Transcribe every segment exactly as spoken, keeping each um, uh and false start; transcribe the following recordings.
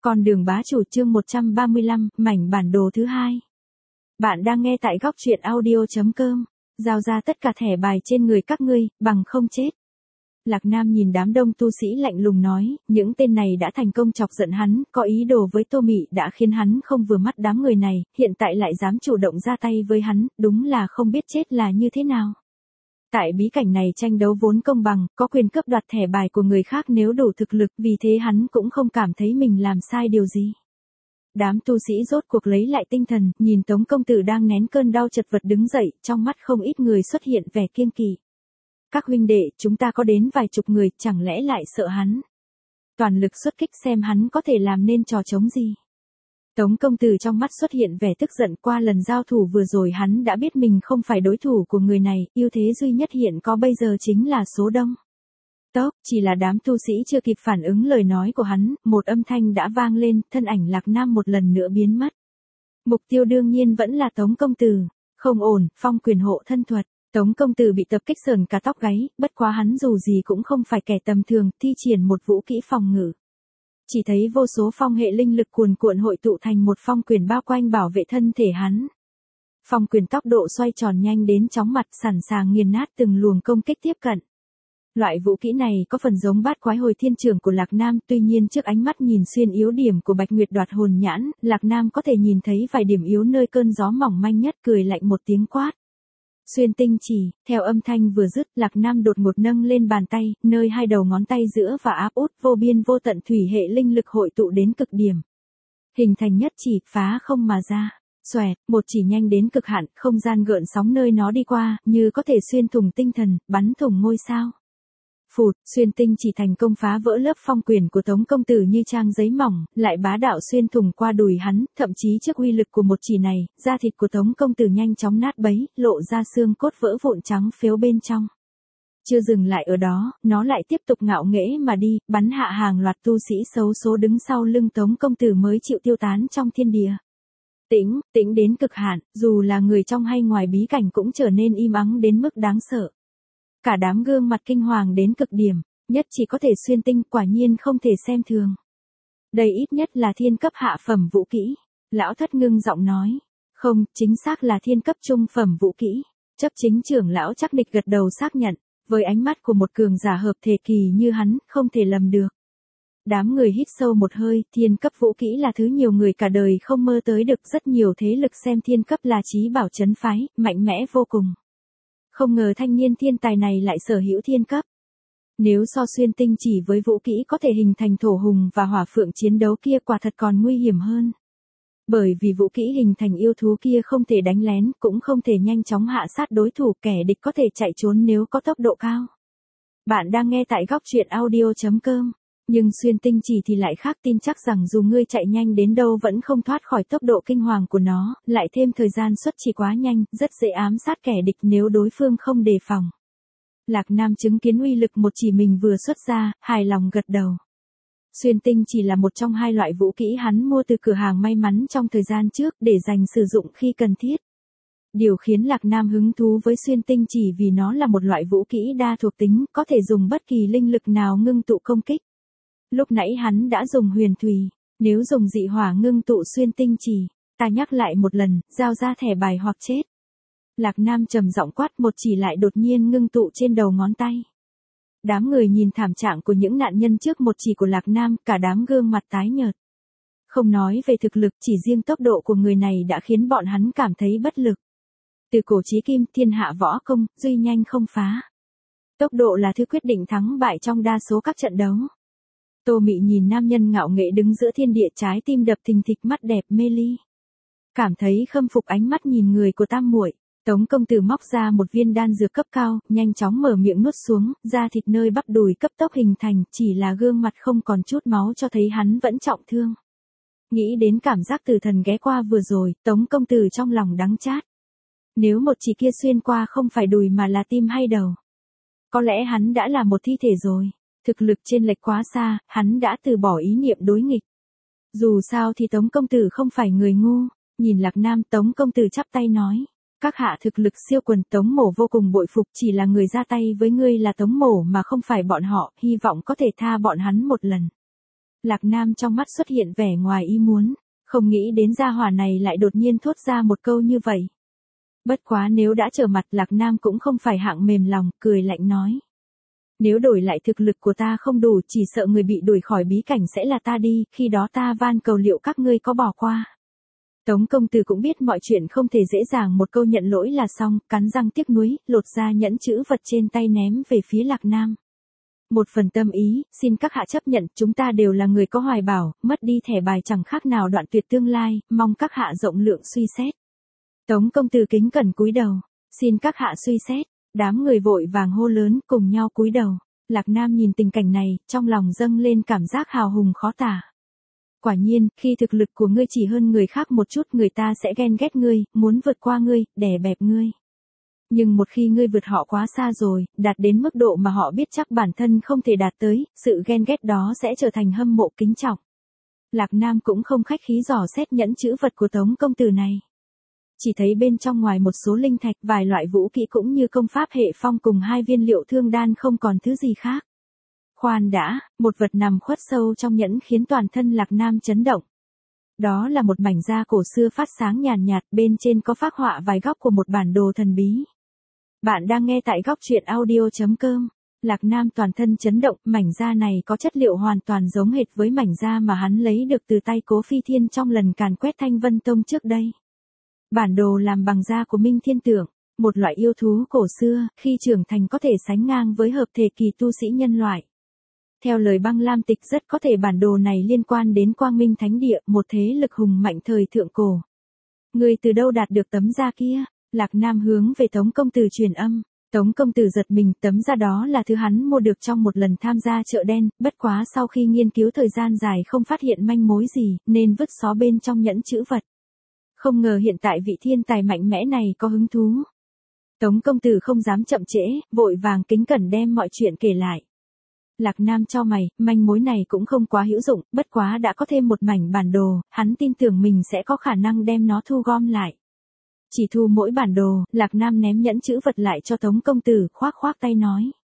Con đường bá chủ chương một trăm ba mươi lăm, mảnh bản đồ thứ hai. Bạn đang nghe tại góc truyện audio.com. Giao ra tất cả thẻ bài trên người các ngươi, bằng không chết. Lạc Nam nhìn đám đông tu sĩ lạnh lùng nói, những tên này đã thành công chọc giận hắn, có ý đồ với Tô Mị đã khiến hắn không vừa mắt đám người này, hiện tại lại dám chủ động ra tay với hắn, đúng là không biết chết là như thế nào. Tại bí cảnh này tranh đấu vốn công bằng, có quyền cướp đoạt thẻ bài của người khác nếu đủ thực lực, vì thế hắn cũng không cảm thấy mình làm sai điều gì. Đám tu sĩ rốt cuộc lấy lại tinh thần, nhìn Tống công tử đang nén cơn đau chật vật đứng dậy, trong mắt không ít người xuất hiện vẻ kiêng kỵ. Các huynh đệ, chúng ta có đến vài chục người, chẳng lẽ lại sợ hắn? Toàn lực xuất kích xem hắn có thể làm nên trò chống gì. Tống công tử trong mắt xuất hiện vẻ tức giận, qua lần giao thủ vừa rồi hắn đã biết mình không phải đối thủ của người này, ưu thế duy nhất hiện có bây giờ chính là số đông. Tốc, chỉ là đám tu sĩ chưa kịp phản ứng lời nói của hắn, một âm thanh đã vang lên, thân ảnh Lạc Nam một lần nữa biến mất. Mục tiêu đương nhiên vẫn là Tống công tử. Không ổn, phong quyền hộ thân thuật. Tống công tử bị tập kích sờn cả tóc gáy, bất quá hắn dù gì cũng không phải kẻ tầm thường, thi triển một vũ kỹ phòng ngự. Chỉ thấy vô số phong hệ linh lực cuồn cuộn hội tụ thành một phong quyền bao quanh bảo vệ thân thể hắn. Phong quyền tốc độ xoay tròn nhanh đến chóng mặt, sẵn sàng nghiền nát từng luồng công kích tiếp cận. Loại vũ kỹ này có phần giống bát quái hồi thiên trường của Lạc Nam, tuy nhiên trước ánh mắt nhìn xuyên yếu điểm của Bạch Nguyệt đoạt hồn nhãn, Lạc Nam có thể nhìn thấy vài điểm yếu nơi cơn gió mỏng manh nhất, cười lạnh một tiếng quát. Xuyên tinh chỉ, theo âm thanh vừa dứt, Lạc Nam đột ngột nâng lên bàn tay, nơi hai đầu ngón tay giữa và áp út vô biên vô tận thủy hệ linh lực hội tụ đến cực điểm. Hình thành nhất chỉ, phá không mà ra. Xoẹt, một chỉ nhanh đến cực hạn, không gian gợn sóng nơi nó đi qua, như có thể xuyên thủng tinh thần, bắn thủng ngôi sao. Phụt, xuyên tinh chỉ thành công phá vỡ lớp phong quyền của Tống công tử như trang giấy mỏng, lại bá đạo xuyên thủng qua đùi hắn, thậm chí trước uy lực của một chỉ này, da thịt của Tống công tử nhanh chóng nát bấy, lộ ra xương cốt vỡ vụn trắng phếu bên trong. Chưa dừng lại ở đó, nó lại tiếp tục ngạo nghễ mà đi, bắn hạ hàng loạt tu sĩ xấu số đứng sau lưng Tống công tử mới chịu tiêu tán trong thiên địa. Tĩnh, tĩnh đến cực hạn, dù là người trong hay ngoài bí cảnh cũng trở nên im ắng đến mức đáng sợ. Cả đám gương mặt kinh hoàng đến cực điểm, nhất chỉ có thể xuyên tinh, quả nhiên không thể xem thường. Đây ít nhất là thiên cấp hạ phẩm vũ kỹ. Lão thất ngưng giọng nói. Không, chính xác là thiên cấp trung phẩm vũ kỹ. Chấp chính trưởng lão chắc nịch gật đầu xác nhận, với ánh mắt của một cường giả hợp thể kỳ như hắn, không thể lầm được. Đám người hít sâu một hơi, thiên cấp vũ kỹ là thứ nhiều người cả đời không mơ tới được, rất nhiều thế lực xem thiên cấp là chí bảo trấn phái, mạnh mẽ vô cùng. Không ngờ thanh niên thiên tài này lại sở hữu thiên cấp. Nếu so xuyên tinh chỉ với vũ kỹ có thể hình thành thổ hùng và hỏa phượng chiến đấu kia, quả thật còn nguy hiểm hơn. Bởi vì vũ kỹ hình thành yêu thú kia không thể đánh lén, cũng không thể nhanh chóng hạ sát đối thủ, kẻ địch có thể chạy trốn nếu có tốc độ cao. Bạn đang nghe tại góc truyện audio.com. Nhưng xuyên tinh chỉ thì lại khác, tin chắc rằng dù ngươi chạy nhanh đến đâu vẫn không thoát khỏi tốc độ kinh hoàng của nó, lại thêm thời gian xuất chỉ quá nhanh, rất dễ ám sát kẻ địch nếu đối phương không đề phòng. Lạc Nam chứng kiến uy lực một chỉ mình vừa xuất ra, hài lòng gật đầu. Xuyên tinh chỉ là một trong hai loại vũ kỹ hắn mua từ cửa hàng may mắn trong thời gian trước để dành sử dụng khi cần thiết. Điều khiến Lạc Nam hứng thú với xuyên tinh chỉ vì nó là một loại vũ kỹ đa thuộc tính, có thể dùng bất kỳ linh lực nào ngưng tụ công kích. Lúc nãy hắn đã dùng huyền thủy, nếu dùng dị hỏa ngưng tụ xuyên tinh chỉ, ta nhắc lại một lần, giao ra thẻ bài hoặc chết. Lạc Nam trầm giọng quát, một chỉ lại đột nhiên ngưng tụ trên đầu ngón tay. Đám người nhìn thảm trạng của những nạn nhân trước một chỉ của Lạc Nam, cả đám gương mặt tái nhợt. Không nói về thực lực, chỉ riêng tốc độ của người này đã khiến bọn hắn cảm thấy bất lực. Từ cổ chí kim, thiên hạ võ công, duy nhanh không phá. Tốc độ là thứ quyết định thắng bại trong đa số các trận đấu. Tô Mị nhìn nam nhân ngạo nghễ đứng giữa thiên địa, trái tim đập thình thịch, mắt đẹp mê ly. Cảm thấy khâm phục ánh mắt nhìn người của tam muội. Tống công tử móc ra một viên đan dược cấp cao, nhanh chóng mở miệng nuốt xuống, da thịt nơi bắp đùi cấp tốc hình thành, chỉ là gương mặt không còn chút máu cho thấy hắn vẫn trọng thương. Nghĩ đến cảm giác tử thần ghé qua vừa rồi, Tống công tử trong lòng đắng chát. Nếu một chỉ kia xuyên qua không phải đùi mà là tim hay đầu, có lẽ hắn đã là một thi thể rồi. Thực lực chênh lệch quá xa, hắn đã từ bỏ ý niệm đối nghịch. Dù sao thì Tống công tử không phải người ngu, nhìn Lạc Nam, Tống công tử chắp tay nói. Các hạ thực lực siêu quần, Tống mổ vô cùng bội phục, chỉ là người ra tay với ngươi là Tống mổ mà không phải bọn họ, hy vọng có thể tha bọn hắn một lần. Lạc Nam trong mắt xuất hiện vẻ ngoài ý muốn, không nghĩ đến gia hỏa này lại đột nhiên thốt ra một câu như vậy. Bất quá nếu đã trở mặt, Lạc Nam cũng không phải hạng mềm lòng, cười lạnh nói. Nếu đổi lại thực lực của ta không đủ, chỉ sợ người bị đuổi khỏi bí cảnh sẽ là ta đi, khi đó ta van cầu liệu các ngươi có bỏ qua. Tống công tử cũng biết mọi chuyện không thể dễ dàng, một câu nhận lỗi là xong, cắn răng tiếc nuối, lột ra nhẫn chữ vật trên tay ném về phía Lạc Nam. Một phần tâm ý, xin các hạ chấp nhận, chúng ta đều là người có hoài bão, mất đi thẻ bài chẳng khác nào đoạn tuyệt tương lai, mong các hạ rộng lượng suy xét. Tống công tử kính cẩn cúi đầu, xin các hạ suy xét, đám người vội vàng hô lớn cùng nhau cúi đầu. Lạc Nam nhìn tình cảnh này, trong lòng dâng lên cảm giác hào hùng khó tả. Quả nhiên, khi thực lực của ngươi chỉ hơn người khác một chút, người ta sẽ ghen ghét ngươi, muốn vượt qua ngươi, đè bẹp ngươi. Nhưng một khi ngươi vượt họ quá xa rồi, đạt đến mức độ mà họ biết chắc bản thân không thể đạt tới, sự ghen ghét đó sẽ trở thành hâm mộ kính trọng. Lạc Nam cũng không khách khí dò xét nhẫn chữ vật của Tống công tử này. Chỉ thấy bên trong ngoài một số linh thạch, vài loại vũ kỹ cũng như công pháp hệ phong cùng hai viên liệu thương đan, không còn thứ gì khác. Khoan đã, một vật nằm khuất sâu trong nhẫn khiến toàn thân Lạc Nam chấn động. Đó là một mảnh da cổ xưa phát sáng nhàn nhạt, bên trên có phác họa vài góc của một bản đồ thần bí. Bạn đang nghe tại góc truyện audio chấm com. Lạc Nam toàn thân chấn động, mảnh da này có chất liệu hoàn toàn giống hệt với mảnh da mà hắn lấy được từ tay Cố Phi Thiên trong lần càn quét Thanh Vân Tông trước đây. Bản đồ làm bằng da của Minh Thiên Tượng, một loại yêu thú cổ xưa, khi trưởng thành có thể sánh ngang với hợp thể kỳ tu sĩ nhân loại. Theo lời Băng Lam Tịch, rất có thể bản đồ này liên quan đến Quang Minh Thánh Địa, một thế lực hùng mạnh thời thượng cổ. Ngươi từ đâu đạt được tấm da kia? Lạc Nam hướng về Tống công tử truyền âm. Tống công tử giật mình, tấm da đó là thứ hắn mua được trong một lần tham gia chợ đen, bất quá sau khi nghiên cứu thời gian dài không phát hiện manh mối gì, nên vứt xó bên trong nhẫn chữ vật. Không ngờ hiện tại vị thiên tài mạnh mẽ này có hứng thú. Tống công tử không dám chậm trễ, vội vàng kính cẩn đem mọi chuyện kể lại. Lạc Nam cho mày, manh mối này cũng không quá hữu dụng, bất quá đã có thêm một mảnh bản đồ, hắn tin tưởng mình sẽ có khả năng đem nó thu gom lại. Chỉ thu mỗi bản đồ, Lạc Nam ném nhẫn chữ vật lại cho Tống công tử, khoác khoác tay nói.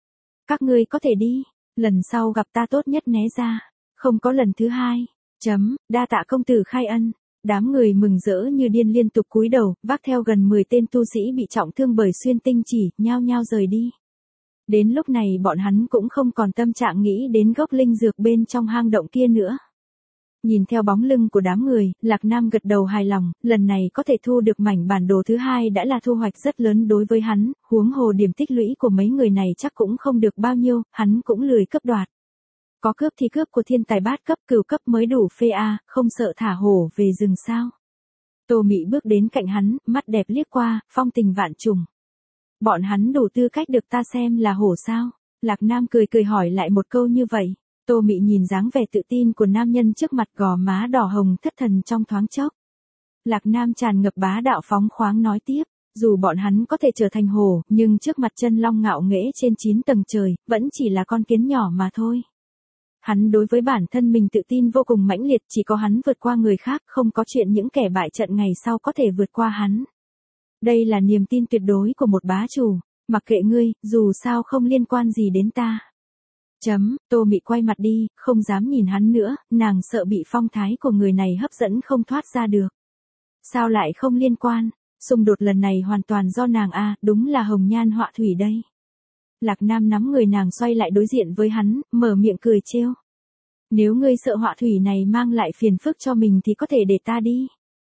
Các ngươi có thể đi, lần sau gặp ta tốt nhất né ra, không có lần thứ hai. Chấm, đa tạ công tử khai ân. Đám người mừng rỡ như điên liên tục cúi đầu, vác theo gần mười tên tu sĩ bị trọng thương bởi xuyên tinh chỉ, nhao nhao rời đi. Đến lúc này bọn hắn cũng không còn tâm trạng nghĩ đến gốc linh dược bên trong hang động kia nữa. Nhìn theo bóng lưng của đám người, Lạc Nam gật đầu hài lòng, lần này có thể thu được mảnh bản đồ thứ hai đã là thu hoạch rất lớn đối với hắn, huống hồ điểm tích lũy của mấy người này chắc cũng không được bao nhiêu, hắn cũng lười cướp đoạt. Có cướp thì cướp của thiên tài bát cấp, cửu cấp mới đủ phê a, không sợ thả hổ về rừng sao? Tô Mị bước đến cạnh hắn, mắt đẹp liếc qua, phong tình vạn trùng. Bọn hắn đủ tư cách được ta xem là hổ sao? Lạc Nam cười cười hỏi lại một câu như vậy. Tô Mị nhìn dáng vẻ tự tin của nam nhân trước mặt, gò má đỏ hồng thất thần trong thoáng chốc. Lạc Nam tràn ngập bá đạo phóng khoáng nói tiếp, dù bọn hắn có thể trở thành hổ, nhưng trước mặt chân long ngạo nghễ trên chín tầng trời, vẫn chỉ là con kiến nhỏ mà thôi. Hắn đối với bản thân mình tự tin vô cùng mãnh liệt, chỉ có hắn vượt qua người khác, không có chuyện những kẻ bại trận ngày sau có thể vượt qua hắn. Đây là niềm tin tuyệt đối của một bá chủ, mặc kệ ngươi, dù sao không liên quan gì đến ta. Chấm, Tô Mị quay mặt đi, không dám nhìn hắn nữa, nàng sợ bị phong thái của người này hấp dẫn không thoát ra được. Sao lại không liên quan, xung đột lần này hoàn toàn do nàng a, đúng là hồng nhan họa thủy đây. Lạc Nam nắm người nàng xoay lại đối diện với hắn, mở miệng cười trêu. Nếu ngươi sợ họa thủy này mang lại phiền phức cho mình thì có thể để ta đi.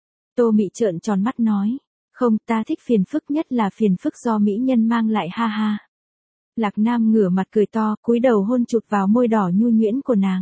Tô Mị trợn tròn mắt nói, không, ta thích phiền phức, nhất là phiền phức do mỹ nhân mang lại, ha ha. Lạc Nam ngửa mặt cười to, cúi đầu hôn chụt vào môi đỏ nhu nhuyễn của nàng.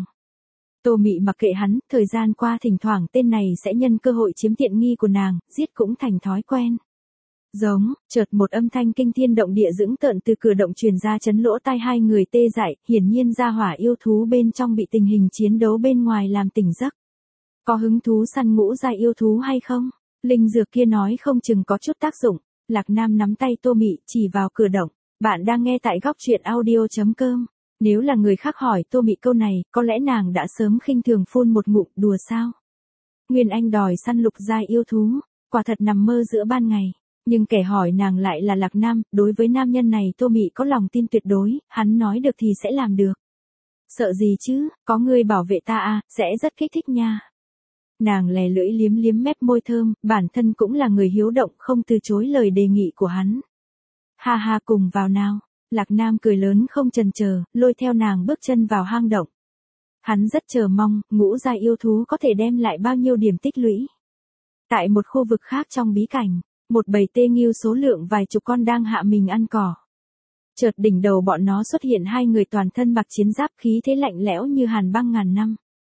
Tô Mị mặc kệ hắn, thời gian qua thỉnh thoảng tên này sẽ nhân cơ hội chiếm tiện nghi của nàng, giết cũng thành thói quen. Giống, chợt một âm thanh kinh thiên động địa dững tợn từ cửa động truyền ra chấn lỗ tai hai người tê dại, hiển nhiên gia hỏa yêu thú bên trong bị tình hình chiến đấu bên ngoài làm tỉnh giấc. Có hứng thú săn ngũ giai yêu thú hay không? Linh dược kia nói không chừng có chút tác dụng. Lạc Nam nắm tay Tô Mị chỉ vào cửa động. Bạn đang nghe tại góc truyện audio chấm com. Nếu là người khác hỏi Tô Mị câu này, có lẽ nàng đã sớm khinh thường phun một ngụm, đùa sao? Nguyên Anh đòi săn lục giai yêu thú, quả thật nằm mơ giữa ban ngày. Nhưng kẻ hỏi nàng lại là Lạc Nam, đối với nam nhân này Tô Mị có lòng tin tuyệt đối, hắn nói được thì sẽ làm được. Sợ gì chứ, có ngươi bảo vệ ta à, sẽ rất kích thích nha. Nàng lè lưỡi liếm liếm mép môi thơm, bản thân cũng là người hiếu động không từ chối lời đề nghị của hắn. Ha ha cùng vào nào. Lạc Nam cười lớn không chần chờ, lôi theo nàng bước chân vào hang động. Hắn rất chờ mong, ngũ giai yêu thú có thể đem lại bao nhiêu điểm tích lũy. Tại một khu vực khác trong bí cảnh, một bầy tê nghiêu số lượng vài chục con đang hạ mình ăn cỏ. Chợt đỉnh đầu bọn nó xuất hiện hai người toàn thân mặc chiến giáp khí thế lạnh lẽo như hàn băng ngàn năm.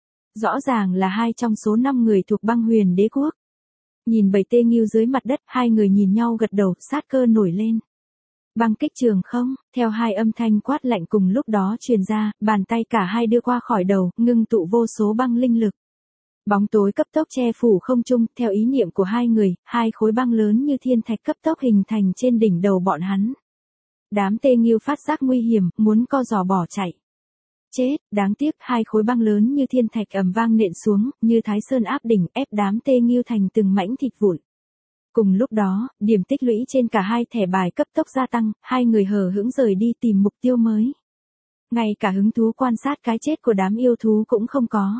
Rõ ràng là hai trong số năm người thuộc băng huyền đế quốc. Nhìn bầy tê nghiêu dưới mặt đất, hai người nhìn nhau gật đầu, sát cơ nổi lên. Băng kích trường không, theo hai âm thanh quát lạnh cùng lúc đó truyền ra, bàn tay cả hai đưa qua khỏi đầu, ngưng tụ vô số băng linh lực. Bóng tối cấp tốc che phủ không trung, theo ý niệm của hai người, hai khối băng lớn như thiên thạch cấp tốc hình thành trên đỉnh đầu bọn hắn. Đám tê nghiêu phát giác nguy hiểm, muốn co giò bỏ chạy. Chết, đáng tiếc, hai khối băng lớn như thiên thạch ầm vang nện xuống, như Thái Sơn áp đỉnh, ép đám tê nghiêu thành từng mảnh thịt vụn. Cùng lúc đó, điểm tích lũy trên cả hai thẻ bài cấp tốc gia tăng, hai người hờ hững rời đi tìm mục tiêu mới. Ngay cả hứng thú quan sát cái chết của đám yêu thú cũng không có.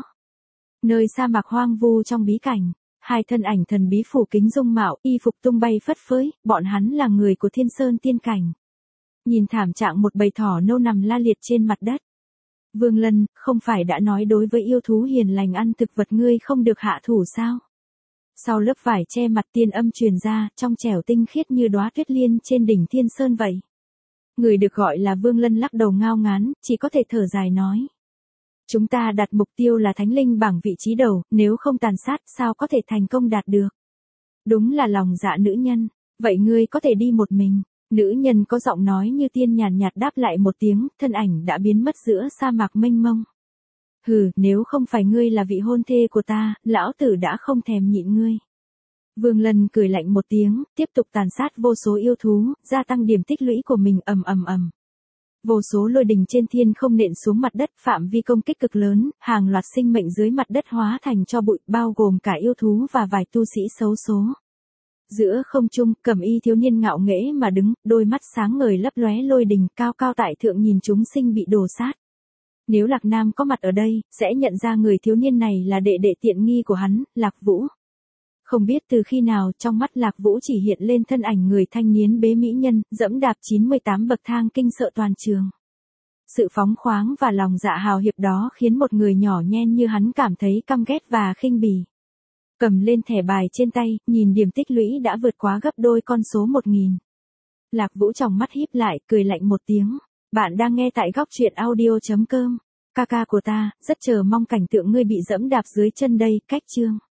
Nơi sa mạc hoang vu trong bí cảnh, hai thân ảnh thần bí phủ kính dung mạo, y phục tung bay phất phới, bọn hắn là người của Thiên Sơn tiên cảnh. Nhìn thảm trạng một bầy thỏ nâu nằm la liệt trên mặt đất. Vương Lân, không phải đã nói đối với yêu thú hiền lành ăn thực vật ngươi không được hạ thủ sao? Sau lớp vải che mặt tiên âm truyền ra, trong trẻo tinh khiết như đóa tuyết liên trên đỉnh Thiên Sơn vậy. Người được gọi là Vương Lân lắc đầu ngao ngán, chỉ có thể thở dài nói. Chúng ta đặt mục tiêu là thánh linh bảng vị trí đầu, nếu không tàn sát sao có thể thành công đạt được. Đúng là lòng dạ nữ nhân, vậy ngươi có thể đi một mình. Nữ nhân có giọng nói như tiên nhàn nhạt đáp lại một tiếng, thân ảnh đã biến mất giữa sa mạc mênh mông. Hừ, nếu không phải ngươi là vị hôn thê của ta, lão tử đã không thèm nhịn ngươi. Vương Lân cười lạnh một tiếng, tiếp tục tàn sát vô số yêu thú, gia tăng điểm tích lũy của mình ầm ầm ầm. Vô số lôi đình trên thiên không nện xuống mặt đất, phạm vi công kích cực lớn, hàng loạt sinh mệnh dưới mặt đất hóa thành tro bụi, bao gồm cả yêu thú và vài tu sĩ xấu số. Giữa không trung, cẩm y thiếu niên ngạo nghễ mà đứng, đôi mắt sáng ngời lấp lóe lôi đình, cao cao tại thượng nhìn chúng sinh bị đổ sát. Nếu Lạc Nam có mặt ở đây, sẽ nhận ra người thiếu niên này là đệ đệ tiện nghi của hắn, Lạc Vũ. Không biết từ khi nào trong mắt Lạc Vũ chỉ hiện lên thân ảnh người thanh niên bế mỹ nhân, dẫm đạp chín mươi tám bậc thang kinh sợ toàn trường. Sự phóng khoáng và lòng dạ hào hiệp đó khiến một người nhỏ nhen như hắn cảm thấy căm ghét và khinh bỉ. Cầm lên thẻ bài trên tay, nhìn điểm tích lũy đã vượt quá gấp đôi con số một nghìn. Lạc Vũ tròng mắt híp lại, cười lạnh một tiếng. Bạn đang nghe tại góc truyện audio chấm com. Ca ca của ta, rất chờ mong cảnh tượng ngươi bị dẫm đạp dưới chân đây, cách chương.